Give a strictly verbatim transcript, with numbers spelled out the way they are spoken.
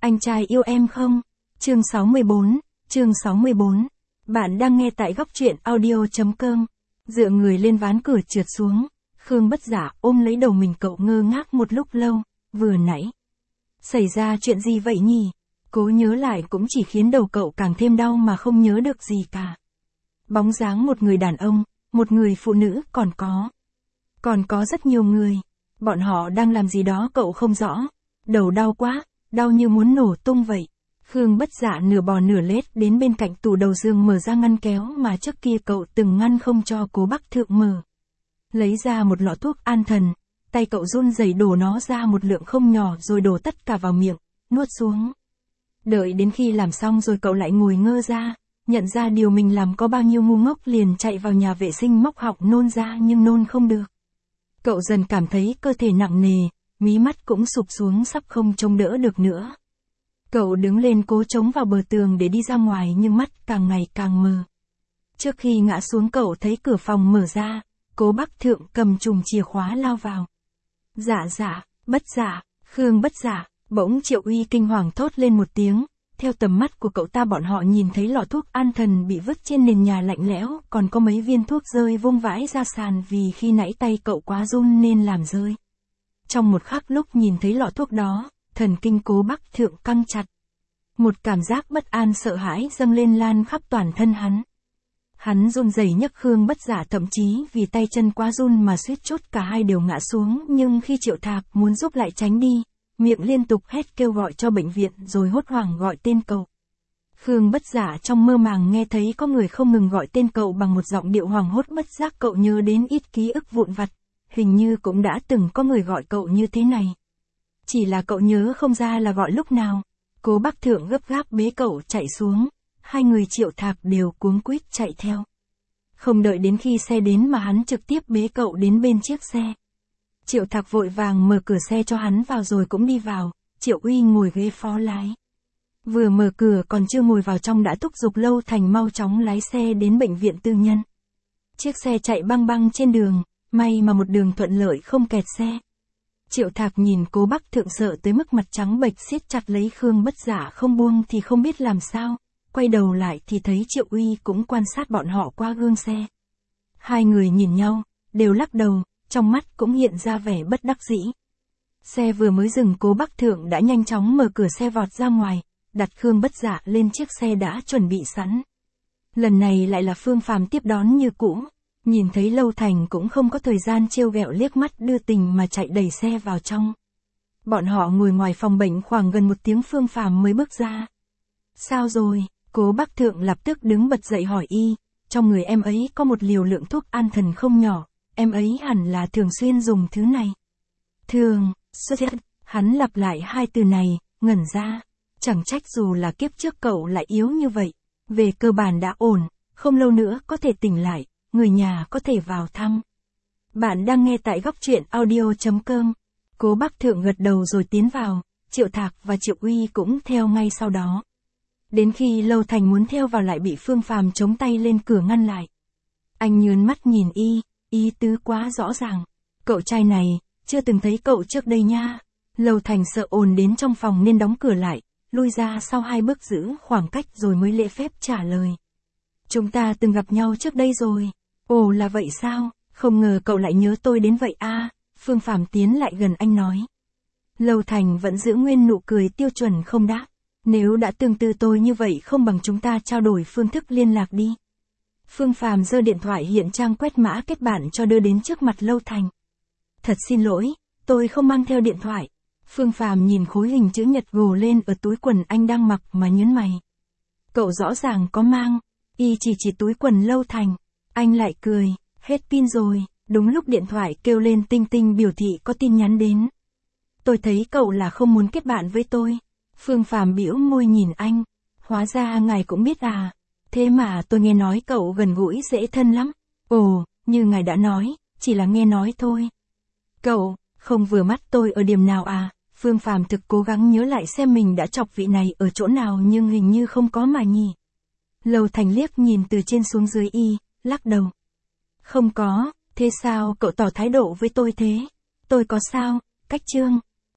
Anh trai yêu em không? Chương sáu mươi bốn, chương sáu mươi bốn. Bạn đang nghe tại góc truyện audio.com. Dựa người lên ván cửa trượt xuống, Khương Bất Dạ ôm lấy đầu mình, cậu ngơ ngác một lúc lâu, vừa nãy. Xảy ra chuyện gì vậy nhỉ? Cố nhớ lại cũng chỉ khiến đầu cậu càng thêm đau mà không nhớ được gì cả. Bóng dáng một người đàn ông, một người phụ nữ, còn có. Còn có rất nhiều người. Bọn họ đang làm gì đó cậu không rõ. Đầu đau quá, đau như muốn nổ tung vậy. Khương Bất Dạ nửa bò nửa lết đến bên cạnh tủ đầu giường, mở ra ngăn kéo mà trước kia cậu từng ngăn không cho Cố Bắc Thượng mở. Lấy ra một lọ thuốc an thần, tay cậu run rẩy đổ nó ra một lượng không nhỏ rồi đổ tất cả vào miệng, nuốt xuống. Đợi đến khi làm xong rồi cậu lại ngồi ngơ ra, nhận ra điều mình làm có bao nhiêu ngu ngốc, liền chạy vào nhà vệ sinh móc họng nôn ra nhưng nôn không được. Cậu dần cảm thấy cơ thể nặng nề, mí mắt cũng sụp xuống sắp không trông đỡ được nữa. Cậu đứng lên cố chống vào bờ tường để đi ra ngoài nhưng mắt càng ngày càng mờ. Trước khi ngã xuống cậu thấy cửa phòng mở ra, Cố Bắc Thượng cầm chùm chìa khóa lao vào. Dạ dạ, Bất Dạ, Khương Bất Dạ, bỗng Triệu Uy kinh hoàng thốt lên một tiếng. Theo tầm mắt của cậu ta, bọn họ nhìn thấy lọ thuốc an thần bị vứt trên nền nhà lạnh lẽo, còn có mấy viên thuốc rơi vung vãi ra sàn vì khi nãy tay cậu quá run nên làm rơi. Trong một khắc lúc nhìn thấy lọ thuốc đó, thần kinh Cố Bắc Thượng căng chặt. Một cảm giác bất an sợ hãi dâng lên lan khắp toàn thân hắn. Hắn run rẩy nhấc Khương Bất Dạ, thậm chí vì tay chân quá run mà suýt chốt cả hai đều ngã xuống, nhưng khi Triệu Thạc muốn giúp lại tránh đi, miệng liên tục hét kêu gọi cho bệnh viện rồi hốt hoảng gọi tên cậu. Khương Bất Dạ trong mơ màng nghe thấy có người không ngừng gọi tên cậu bằng một giọng điệu hoảng hốt, bất giác cậu nhớ đến ít ký ức vụn vặt, hình như cũng đã từng có người gọi cậu như thế này. Chỉ là cậu nhớ không ra là gọi lúc nào. Cố Bắc Thượng gấp gáp bế cậu chạy xuống, hai người Triệu Thạc đều cuống quýt chạy theo. Không đợi đến khi xe đến mà hắn trực tiếp bế cậu đến bên chiếc xe. Triệu Thạc vội vàng mở cửa xe cho hắn vào rồi cũng đi vào, Triệu Uy ngồi ghế phó lái. Vừa mở cửa còn chưa ngồi vào trong đã thúc giục Lâu Thành mau chóng lái xe đến bệnh viện tư nhân. Chiếc xe chạy băng băng trên đường, may mà một đường thuận lợi không kẹt xe. Triệu Thạc nhìn Cố Bắc Thượng sợ tới mức mặt trắng bệch, siết chặt lấy Khương Bất Dạ không buông thì không biết làm sao, quay đầu lại thì thấy Triệu Uy cũng quan sát bọn họ qua gương xe. Hai người nhìn nhau, đều lắc đầu, trong mắt cũng hiện ra vẻ bất đắc dĩ. Xe vừa mới dừng, Cố Bắc Thượng đã nhanh chóng mở cửa xe vọt ra ngoài, đặt Khương Bất Dạ lên chiếc xe đã chuẩn bị sẵn. Lần này lại là Phương Phàm tiếp đón như cũ. Nhìn thấy Lâu Thành cũng không có thời gian trêu ghẹo liếc mắt đưa tình mà chạy đẩy xe vào trong. Bọn họ ngồi ngoài phòng bệnh khoảng gần một tiếng Phương Phàm mới bước ra. Sao rồi? Cố Bắc Thượng lập tức đứng bật dậy hỏi y, trong người em ấy có một liều lượng thuốc an thần không nhỏ, em ấy hẳn là thường xuyên dùng thứ này. Thường, xuất hiện, hắn lặp lại hai từ này, ngẩn ra. Chẳng trách dù là kiếp trước cậu lại yếu như vậy, về cơ bản đã ổn, không lâu nữa có thể tỉnh lại. Người nhà có thể vào thăm. Bạn đang nghe tại góc truyện audio.com. Cố Bắc Thượng gật đầu rồi tiến vào, Triệu Thạc và Triệu Uy cũng theo ngay sau đó. Đến khi Lâu Thành muốn theo vào lại bị Phương Phàm chống tay lên cửa ngăn lại. Anh nhớn mắt nhìn y, ý tứ quá rõ ràng. Cậu trai này, chưa từng thấy cậu trước đây nha. Lâu Thành sợ ồn đến trong phòng nên đóng cửa lại, lui ra sau hai bước giữ khoảng cách rồi mới lễ phép trả lời. Chúng ta từng gặp nhau trước đây rồi. Ồ là vậy sao, không ngờ cậu lại nhớ tôi đến vậy a. À, Phương Phàm tiến lại gần anh nói. Lâu Thành vẫn giữ nguyên nụ cười tiêu chuẩn không đáp. Nếu đã tương tư tôi như vậy không bằng chúng ta trao đổi phương thức liên lạc đi. Phương Phàm giơ điện thoại hiện trang quét mã kết bạn cho đưa đến trước mặt Lâu Thành. Thật xin lỗi, tôi không mang theo điện thoại. Phương Phàm nhìn khối hình chữ nhật gồ lên ở túi quần anh đang mặc mà nhớn mày. Cậu rõ ràng có mang, y chỉ chỉ túi quần Lâu Thành. Anh lại cười, hết pin rồi, đúng lúc điện thoại kêu lên tinh tinh biểu thị có tin nhắn đến. Tôi thấy cậu là không muốn kết bạn với tôi. Phương Phàm bĩu môi nhìn anh, hóa ra ngài cũng biết à, thế mà tôi nghe nói cậu gần gũi dễ thân lắm. Ồ, như ngài đã nói, chỉ là nghe nói thôi. Cậu, không vừa mắt tôi ở điểm nào à? Phương Phàm thực cố gắng nhớ lại xem mình đã chọc vị này ở chỗ nào nhưng hình như không có mà nhỉ. Lâu Thành liếc nhìn từ trên xuống dưới y, lắc đầu. Không có, thế sao cậu tỏ thái độ với tôi thế? Tôi có sao, cách trương,